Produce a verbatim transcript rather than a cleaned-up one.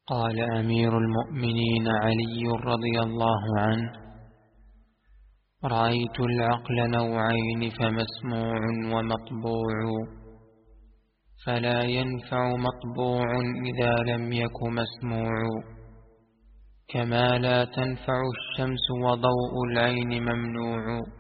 قال أمير المؤمنين علي رضي الله عنه: رأيت العقل نوعين فمسموع ومطبوع، فلا ينفع مطبوع إذا لم يك مسموع، كما لا تنفع الشمس وضوء العين ممنوع.